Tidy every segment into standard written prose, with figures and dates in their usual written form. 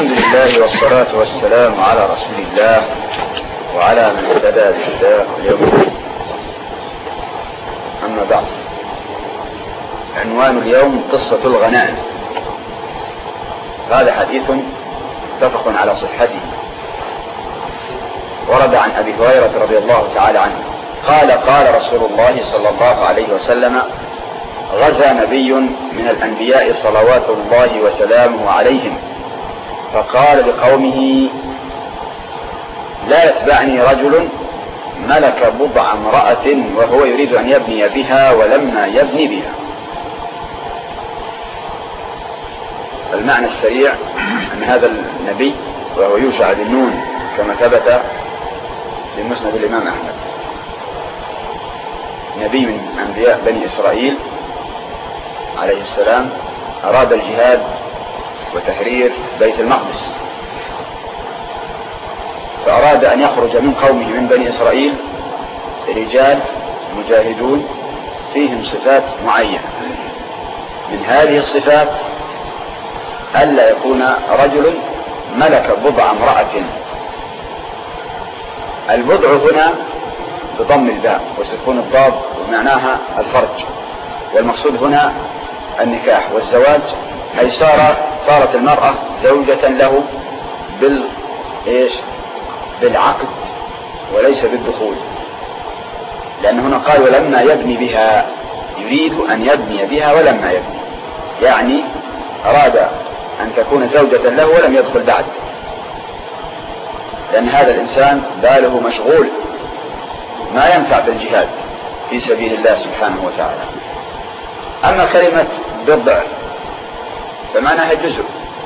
الحمد لله والصلاة والسلام على رسول الله وعلى من اهتدى بهداه اليوم الدين. أما بعد، عنوان اليوم قصة الغنائم. هذا حديث متفق على صحته، ورد عن أبي هريرة رضي الله تعالى عنه قال رسول الله صلى الله عليه وسلم: غزا نبي من الأنبياء صلوات الله وسلامه عليهم، فقال لقومه: لا يتبعني رجل ملك بضع امرأة وهو يريد أن يبني بها ولما يبني بها. المعنى السريع أن هذا النبي وهو يوشع بن نون كما ثبت في مسند الإمام أحمد، نبي من أنبياء بني إسرائيل عليه السلام، أراد الجهاد وتحرير بيت المقدس، فأراد أن يخرج من قومه من بني إسرائيل رجال مجاهدون فيهم صفات معينة. من هذه الصفات ألا يكون رجل ملك بضع امرأة. البضع هنا بضم الباء وسكون الضاد ومعناها الفرج، والمقصود هنا النكاح والزواج، أي صارت المرأة زوجة له بالعقد وليس بالدخول، لأن هنا قال ولما يبني بها، يريد أن يبني بها ولما يبني، يعني أراد أن تكون زوجة له ولم يدخل بعد، لأن هذا الإنسان باله مشغول ما ينفع بالجهاد في سبيل الله سبحانه وتعالى. أما كلمة بضع فمعناها جزء،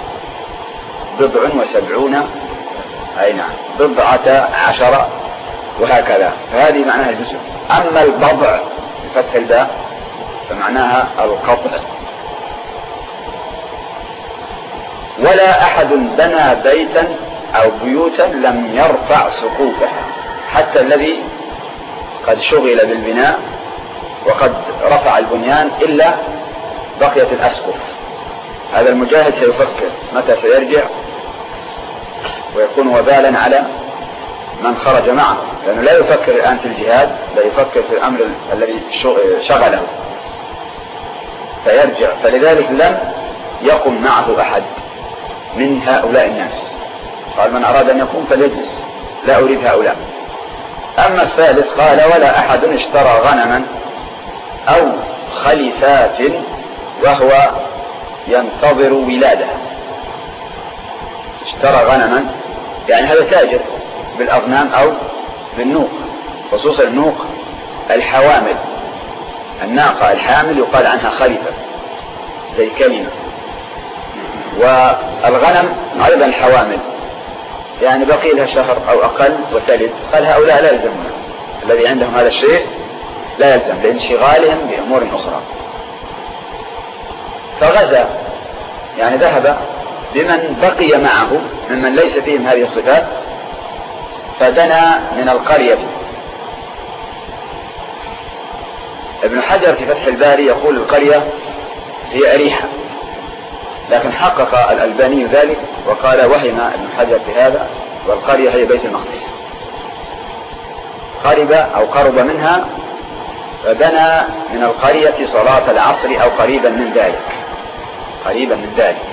77، أي نعم 17 وهكذا، فهذه معناها الجزء. أما البضع بفتح الباء فمعناها القطع. ولا أحد بنى بيتا أو بيوتا لم يرفع سقوفها، حتى الذي قد شغل بالبناء وقد رفع البنيان إلا بقيت الأسقف. هذا المجاهد سيفكر متى سيرجع، ويكون وبالا على من خرج معه، لأنه لا يفكر الآن في الجهاد، لا يفكر في الأمر الذي شغله فيرجع. فلذلك لم يقم معه أحد من هؤلاء الناس، قال: من أراد أن يقوم فليجلس، لا أريد هؤلاء. أما الثالث قال: ولا أحد اشترى غنما أو خليفات وهو ينتظر ولادها. اشترى غنما يعني هذا تاجر بالأغنام أو بالنوق، خصوصا النوق الحوامل، الناقة الحامل يقال عنها خليفة زي كلمة، والغنم أيضا حوامل، يعني بقي لها شهر أو أقل وتلد. قال هؤلاء لا يلزمون، الذي عندهم هذا الشيء لا يلزم لانشغالهم بأمور أخرى. فغزا يعني ذهب بمن بقي معه ممن ليس فيهم هذه الصفات، فدنا من القرية. ابن حجر في فتح الباري يقول القرية هي أريحة، لكن حقق الألباني ذلك وقال وهم ابن حجر في هذا، والقرية هي بيت المقدس. قرب منها، فدنا من القرية صلاة العصر أو قريبا من ذلك.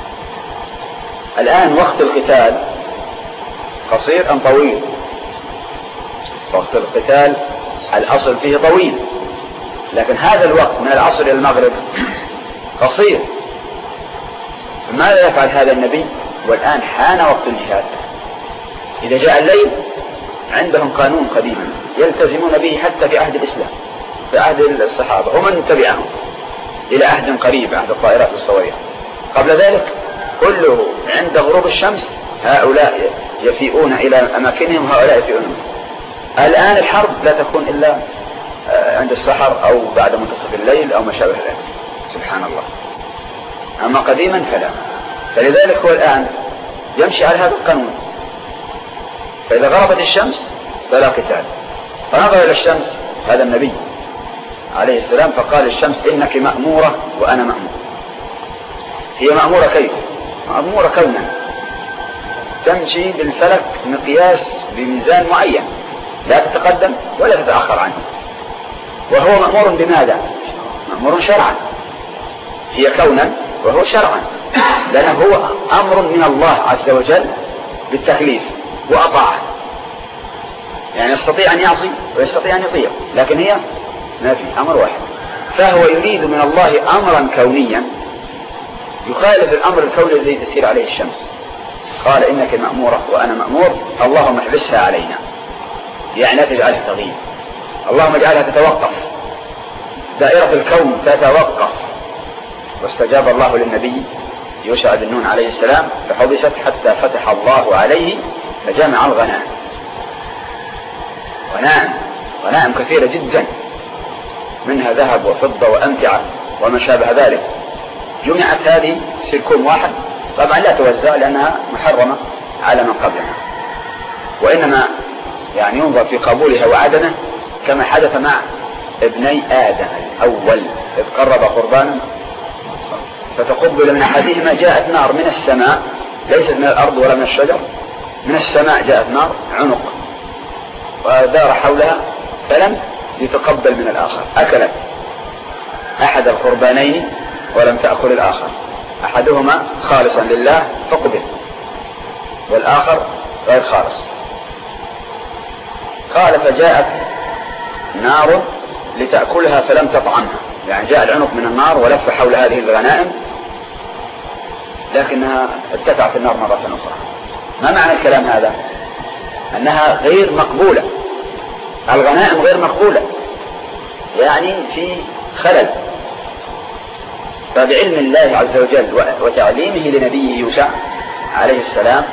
الآن وقت القتال قصير أم طويل؟ وقت القتال الأصل فيه طويل، لكن هذا الوقت من العصر إلى المغرب قصير. ماذا يفعل هذا النبي والآن حان وقت الجهاد؟ إذا جاء الليل عندهم قانون قديما يلتزمون به حتى في عهد الإسلام، في عهد الصحابة ومن تبعهم إلى عهد قريب، عهد الطائرات والصواريخ. قبل ذلك كله عند غروب الشمس هؤلاء يفيئون إلى أماكنهم وهؤلاء يفيئون. الآن الحرب لا تكون إلا عند السحر أو بعد منتصف الليل أو ما شابه ذلك، سبحان الله. أما قديما فلا. فلذلك هو الآن يمشي على هذا القانون، فإذا غربت الشمس فلا قتال. فنظر إلى الشمس هذا النبي عليه السلام فقال الشمس: إنك مأمورة وأنا مأمور. هي مأمورة كيف؟ مأمورة كونا، تمشي بالفلك مقياس بميزان معين، لا تتقدم ولا تتأخر عنه. وهو مأمور بماذا؟ مأمور شرعا، هي كونا وهو شرعا، لأنه هو أمر من الله عز وجل بالتكليف وأطاعه. يعني يستطيع أن يعصي ويستطيع أن يطيع، لكن هي ما في أمر واحد. فهو يريد من الله أمرا كونيا يخالف الأمر الكوني الذي تسير عليه الشمس. قال إنك مأمورة وأنا مأمور، اللهم احبسها علينا، يعني لا تجعلها تغيب، اللهم اجعلها تتوقف، دائرة الكون تتوقف. واستجاب الله للنبي يوشع بن نون عليه السلام فحبست حتى فتح الله عليه فجمع الغنائم. غنائم كثيرة جدا، منها ذهب وفضة وأمتعة وما شابه ذلك. جمعت هذه سلكون واحد، طبعا لا توزع لأنها محرمة على من قبلنا، وإنما يعني ينظر في قبولها وعدمه كما حدث مع ابني آدم الأول إذ قرب قربانا فتقبل من أحدهما جاءت نار من السماء، ليست من الأرض ولا من الشجر، من السماء جاءت نار عنق ودار حولها فلم يتقبل من الآخر، أكلت أحد القربانين ولم تأكل الآخر، أحدهما خالصا لله فقبل والآخر غير خالص. قال فجاءت نار لتأكلها فلم تطعمها، يعني جاء العنق من النار ولف حول هذه الغنائم لكنها ارتفعت النار مرة أخرى. ما معنى الكلام هذا؟ أنها غير مقبولة، الغنائم غير مقبولة، يعني في خلل. فبعلم الله عز وجل وتعليمه لنبيه يوشع عليه السلام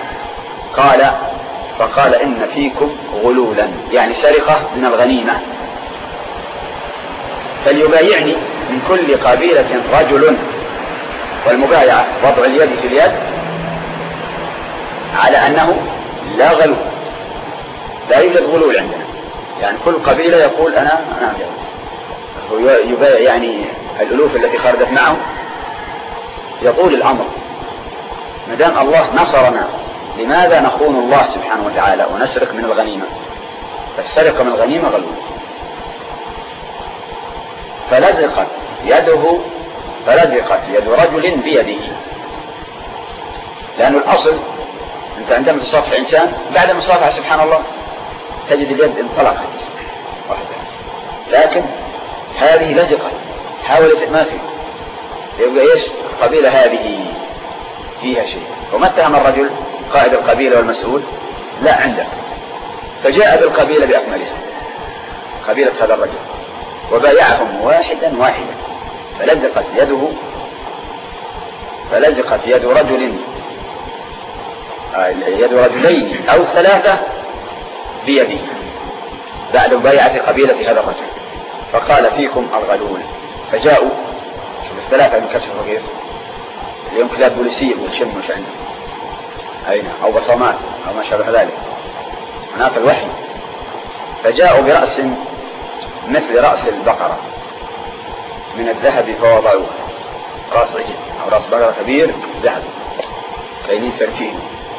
فقال إن فيكم غلولا، يعني سرقة من الغنيمة، فليبايعني من كل قبيلة رجل. والمبايعة وضع اليد في اليد على أنه لا غلو، لا يوجد غلول عندنا، يعني كل قبيلة يقول أنا يبايع، يعني الألوف التي خرجت معه يطول الأمر. مدام الله نصرنا لماذا نخون الله سبحانه وتعالى ونسرق من الغنيمة؟ فالسرقة من الغنيمة غلول. فلزقت يد رجل بيده، لأن الأصل أنت عندما تصافح إنسان بعد مصافحة سبحان الله تجد اليد انطلقت واحدة، لكن هذه لزقت، حاولت ما في، يبقى ايش؟ القبيلة هذه فيها شيء. وما اتهم الرجل قائد القبيلة والمسؤول؟ لا عنده، فجاء بالقبيلة بأكملها، قبيلة هذا الرجل، وبايعهم واحدا فلزقت يد رجلين أو ثلاثة بيده بعد مبايعة قبيلة هذا الرجل. فقال فيكم الغلول. فجاءوا، شوف الثلاثة من كسر كيف اليوم كلاب بوليسية والشم مش عنده أين أو بصمات أو ما شابه ذلك، هناك الوحي. فجاءوا برأس مثل رأس البقرة من الذهب فوضعوه، رأس عجل أو رأس بقرة كبير ذهب كينين سرفين.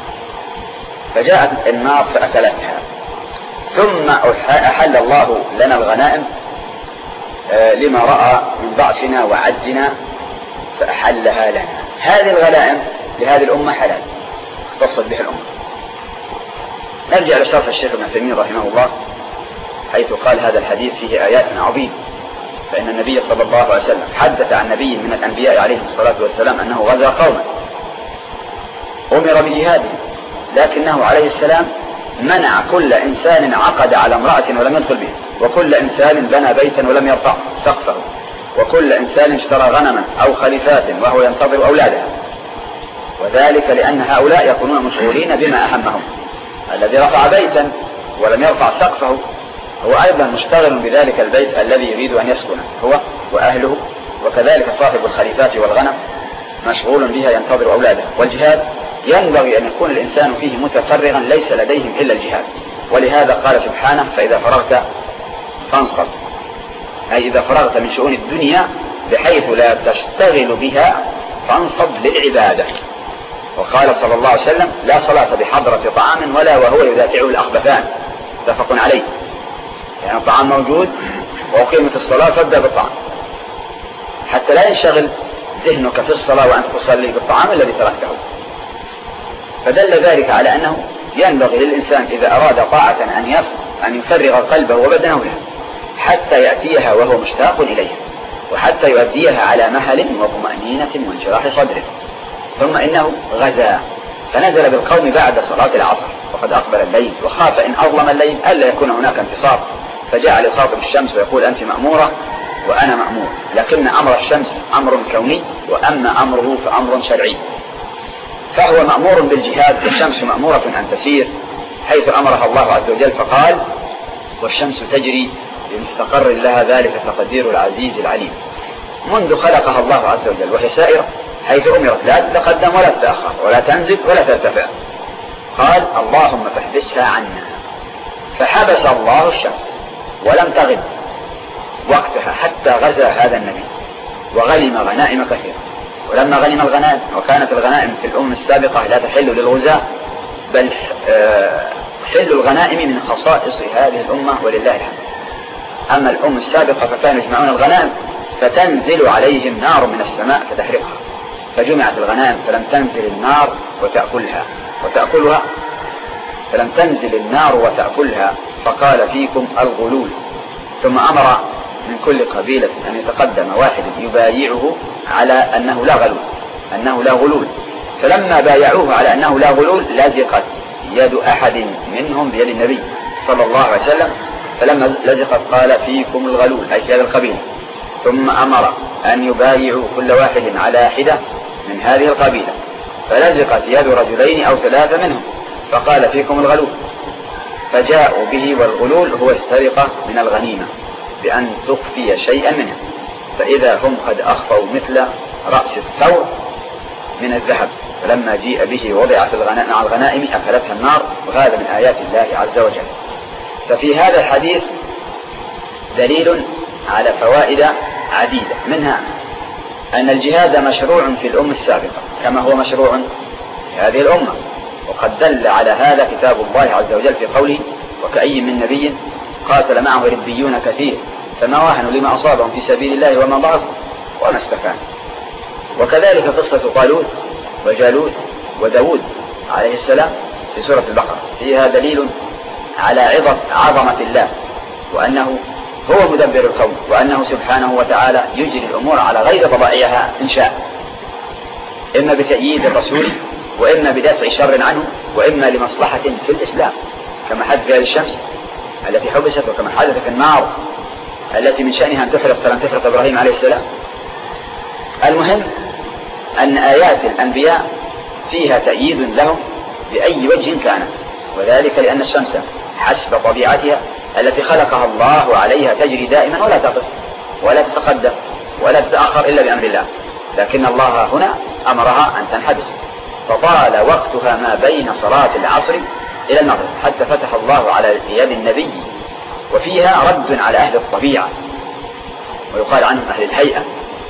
فجاءت النار فأكلتها، ثم أحل الله لنا الغنائم لما رأى من ضعفنا وعجزنا فأحلها لنا. هذه الغنائم لهذه الأمة حلال، اختصت بها الأمة. نرجع لشرح الشيخ ابن عثيمين رحمه الله حيث قال هذا الحديث فيه آيات عظيمة. فإن النبي صلى الله عليه وسلم حدث عن نبي من الأنبياء عليهم الصلاة والسلام أنه غزا قوما أمر بجهاده، لكنه عليه السلام منع كل إنسان عقد على امرأة ولم يدخل به، وكل إنسان بنى بيتا ولم يرفع سقفه، وكل إنسان اشترى غنما أو خليفات وهو ينتظر أولادها، وذلك لأن هؤلاء يكونون مشغولين بما أهمهم. الذي رفع بيتا ولم يرفع سقفه هو أيضا مشتغل بذلك البيت الذي يريد أن يسكنه هو وأهله، وكذلك صاحب الخليفات والغنم مشغول بها ينتظر أولاده. والجهاد ينبغي أن يكون الإنسان فيه متفرغا ليس لديهم إلا الجهاد، ولهذا قال سبحانه فإذا فرغت فانصب، أي إذا فرغت من شؤون الدنيا بحيث لا تشتغل بها فانصب للعبادة. وقال صلى الله عليه وسلم لا صلاة بحضرة طعام ولا وهو يدافعه الأخبثان، متفق عليه. يعني الطعام موجود وأقيمت الصلاة فابدأ بالطعام حتى لا ينشغل ذهنك في الصلاة وأنت تصلي بالطعام الذي تركته. فدل ذلك على أنه ينبغي للإنسان إذا أراد طاعة أن يفرغ قلبه وبدنه لها حتى يأتيها وهو مشتاق إليها، وحتى يؤديها على مهل وطمأنينة وانشراح صدره. ثم إنه غزا فنزل بالقوم بعد صلاة العصر وقد أقبل الليل، وخاف إن أظلم الليل ألا يكون هناك انتصار، فجعل يخاطب الشمس ويقول أنت مأمورة وأنا مأمور، لكن أمر الشمس أمر كوني وأما أمره فأمر شرعي. فهو مأمور بالجهاد والشمس مأمورة أن تسير حيث أمرها الله عز وجل، فقال والشمس تجري لمستقر لها ذلك تقدير العزيز العليم. منذ خلقها الله عز وجل وهي سائرة حيث أمرت لا تتقدم ولا تتأخر ولا تنزل ولا ترتفع. قال اللهم فاحبسها عنا، فحبس الله الشمس ولم تغب وقتها حتى غزا هذا النبي وغنم غنائم كثيرة. ولما غنم الغنائم، وكانت الغنائم في الأمم السابقة لا تحل للغزاة، بل حل الغنائم من خصائص هذه الأمة ولله الحمد. أما الأمم السابقة فكانوا يجمعون الغنائم فتنزل عليهم نار من السماء فتحرقها، فجمعت الغنائم فلم تنزل النار وتأكلها فلم تنزل النار وتأكلها، فقال فيكم الغلول. ثم أمر من كل قبيلة أن يتقدم واحد يبايعه على أنه لا غلول، فلما بايعوه على أنه لا غلول لزقت يد أحد منهم بيد النبي صلى الله عليه وسلم، فلما لزقت قال فيكم الغلول أي في هذا القبيل. ثم أمر أن يبايعوا كل واحد على حدة من هذه القبيلة، فلزقت يد رجلين أو ثلاثة منهم فقال فيكم الغلول، فجاءوا به. والغلول هو السرقة من الغنيمة بأن تخفي شيئا منها، فإذا هم قد أخفوا مثل رأس الثور من الذهب، فلما جيء به وضع مع الغنائم أكلتها النار، وهذا من آيات الله عز وجل. ففي هذا الحديث دليل على فوائد عديدة، منها أن الجهاد مشروع في الأمة السابقة كما هو مشروع في هذه الأمة، وقد دل على هذا كتاب الله عز وجل في قوله وكأي من نبي قاتل معه ربيون كثير فما واهنوا لما أصابهم في سبيل الله وما ضعفوا وما استكانوا. وكذلك قصة طالوت وجالوت وداود عليه السلام في سورة البقرة فيها دليل على عظمة الله، وأنه هو مدبر الكون، وأنه سبحانه وتعالى يجري الأمور على غير طبائعها إن شاء، إما بتأييد الرسول وإما بدفع شر عنه وإما لمصلحة في الإسلام، كما حدث في هذه الشمس التي حبست، وكما حدث في النار التي من شأنها أن تحرق فلم تحرق إبراهيم عليه السلام. المهم أن آيات الأنبياء فيها تأييد لهم بأي وجه كان، وذلك لأن الشمس حسب طبيعتها التي خلقها الله عليها تجري دائما ولا تقف ولا تتقدم ولا تتأخر إلا بأمر الله، لكن الله هنا أمرها أن تنحبس، فطال وقتها ما بين صلاة العصر إلى المغرب حتى فتح الله على يد النبي. وفيها رد على أهل الطبيعة، ويقال عنهم أهل الهيئة،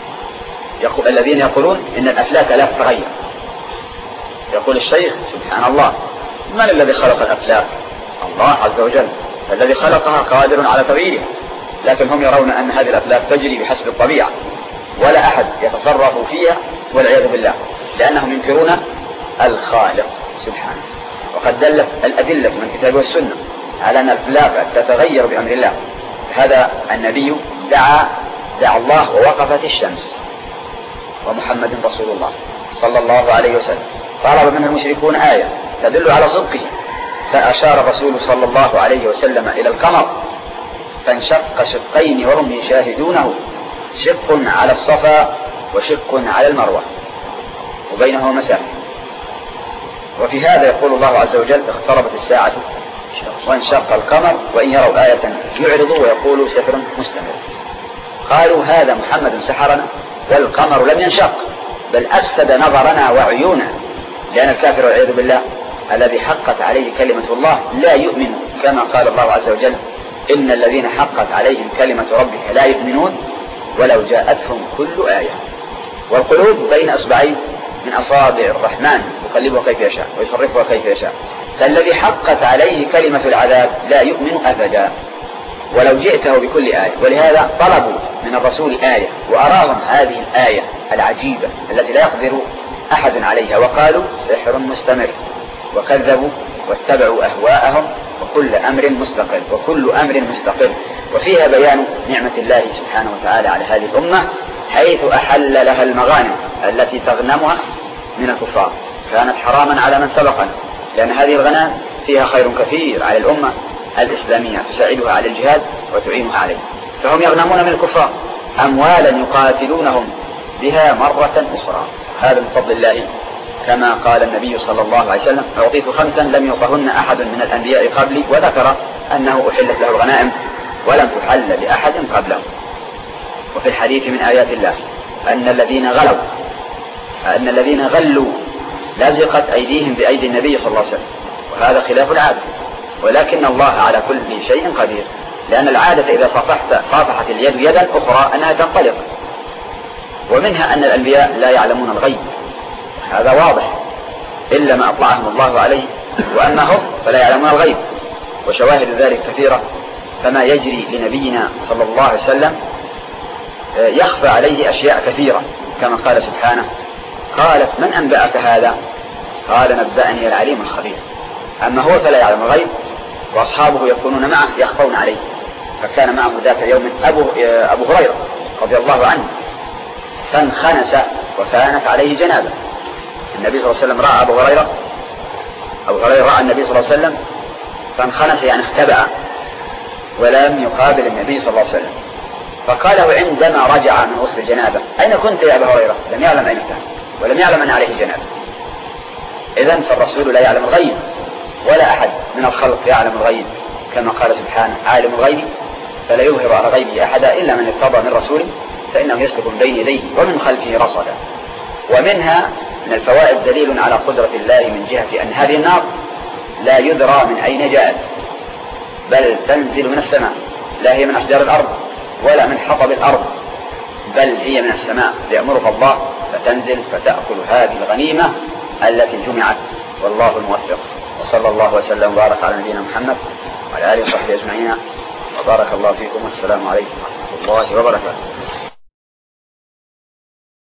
الذين يقولون إن الأفلاك لا تتغير. يقول الشيخ سبحان الله من الذي خلق الأفلاك؟ الله عز وجل، الذي خلقها قادر على تغييرها، لكن هم يرون أن هذه الأفلاك تجري بحسب الطبيعة ولا أحد يتصرف فيها والعياذ بالله، لأنهم ينكرون الخالق سبحانه. وقد دلت الأدلة من الكتاب والسنة على أن الأفلاك تتغير بأمر الله. هذا النبي دعا الله ووقفت الشمس، ومحمد رسول الله صلى الله عليه وسلم طلب منه المشركون آية تدل على صدقه، فأشار الرسول صلى الله عليه وسلم إلى القمر فانشق شقين وهم يشاهدونه، شق على الصفا وشق على المروة وبينهما مسافة. وفي هذا يقول الله عز وجل اقتربت الساعة وانشق القمر وإن يروا آية يعرضوا ويقولوا سحر مستمر. قالوا هذا محمد سحرنا والقمر لم ينشق بل أفسد نظرنا وعيونا، لأن الكافر والعياذ بالله الذي حقت عليه كلمة الله لا يؤمن، كما قال الله عز وجل إن الذين حقت عليهم كلمة ربك لا يؤمنون ولو جاءتهم كل آية. والقلوب بين أصبعين من أصابع الرحمن يقلبها كيف يشاء ويصرفها كيف يشاء. فالذي حقت عليه كلمة العذاب لا يؤمن أبدا ولو جئته بكل آية. ولهذا طلبوا من الرسول آية وأراهم هذه الآية العجيبة التي لا يقدر أحد عليها، وقالوا سحر مستمر، وكذبوا واتبعوا أهواءهم وكل أمر مستقر. وفيها بيان نعمة الله سبحانه وتعالى على هذه الأمة، حيث أحل لها المغانم التي تغنمها من الكفار، كانت حراما على من سبقنا، لأن هذه الغنائم فيها خير كثير على الأمة الإسلامية، تساعدها على الجهاد وتعينها عليه. فهم يغنمون من الكفار أموالا يقاتلونهم بها مرة أخرى. هذا من فضل الله، كما قال النبي صلى الله عليه وسلم: أعطيت 5 لم يعطهن أحد من الأنبياء قبلي، وذكر أنه أحلت له الغنائم ولم تحل لأحد قبله. وفي الحديث من آيات الله أن الذين غلوا لزقت أيديهم بأيدي النبي صلى الله عليه وسلم، وهذا خلاف العادة، ولكن الله على كل شيء قدير، لأن العادة إذا صافحت اليد يدا أخرى أنها تنطلق. ومنها أن الأنبياء لا يعلمون الغيب، هذا واضح، إلا ما أطلعهم الله عليه، وأما هم فلا يعلمون الغيب. وشواهد ذلك كثيرة، فما يجري لنبينا صلى الله عليه وسلم يخفى عليه أشياء كثيرة، كما قال سبحانه: قالت من أنبأك هذا؟ قال نبأني العليم الخبير. أما هو فلا يعلم الغيب، وأصحابه يكونون معه يخفون عليه. فكان معه ذاك اليوم أبو هريرة رضي الله عنه، فانخنس وكانت عليه جنابة. النبي صلى الله عليه وسلم رأى أبو هريرة رأى النبي صلى الله عليه وسلم فانخنس، يعني اختبأ ولم يقابل النبي صلى الله عليه وسلم. فقال له عندما رجع من غسل الجنابة: أين كنت يا أبا هريرة؟ لم يعلم أين كان، ولم يعلم أن عليه جنابة. إذن فالرسول لا يعلم الغيب، ولا أحد من الخلق يعلم الغيب، كما قال سبحانه: عالم الغيب فلا يظهر على غيبه أحدا إلا من ارتضى من رسول فإنه يسلك من بين يديه ومن خلفه رصدا. ومنها من الفوائد دليل على قدرة الله من جهة أن هذه النار لا يدرى من أين جاءت، بل تنزل من السماء، لا هي من أشجار الأرض ولا من حطب الأرض، بل هي من السماء، يأمرها الله فتنزل فتأكل هذه الغنيمة التي جمعت. والله الموفق. وصلى الله وسلم وبارك على نبينا محمد وعلى آله وصحبه أجمعين، وبارك الله فيكم، والسلام عليكم ورحمة الله وبركاته.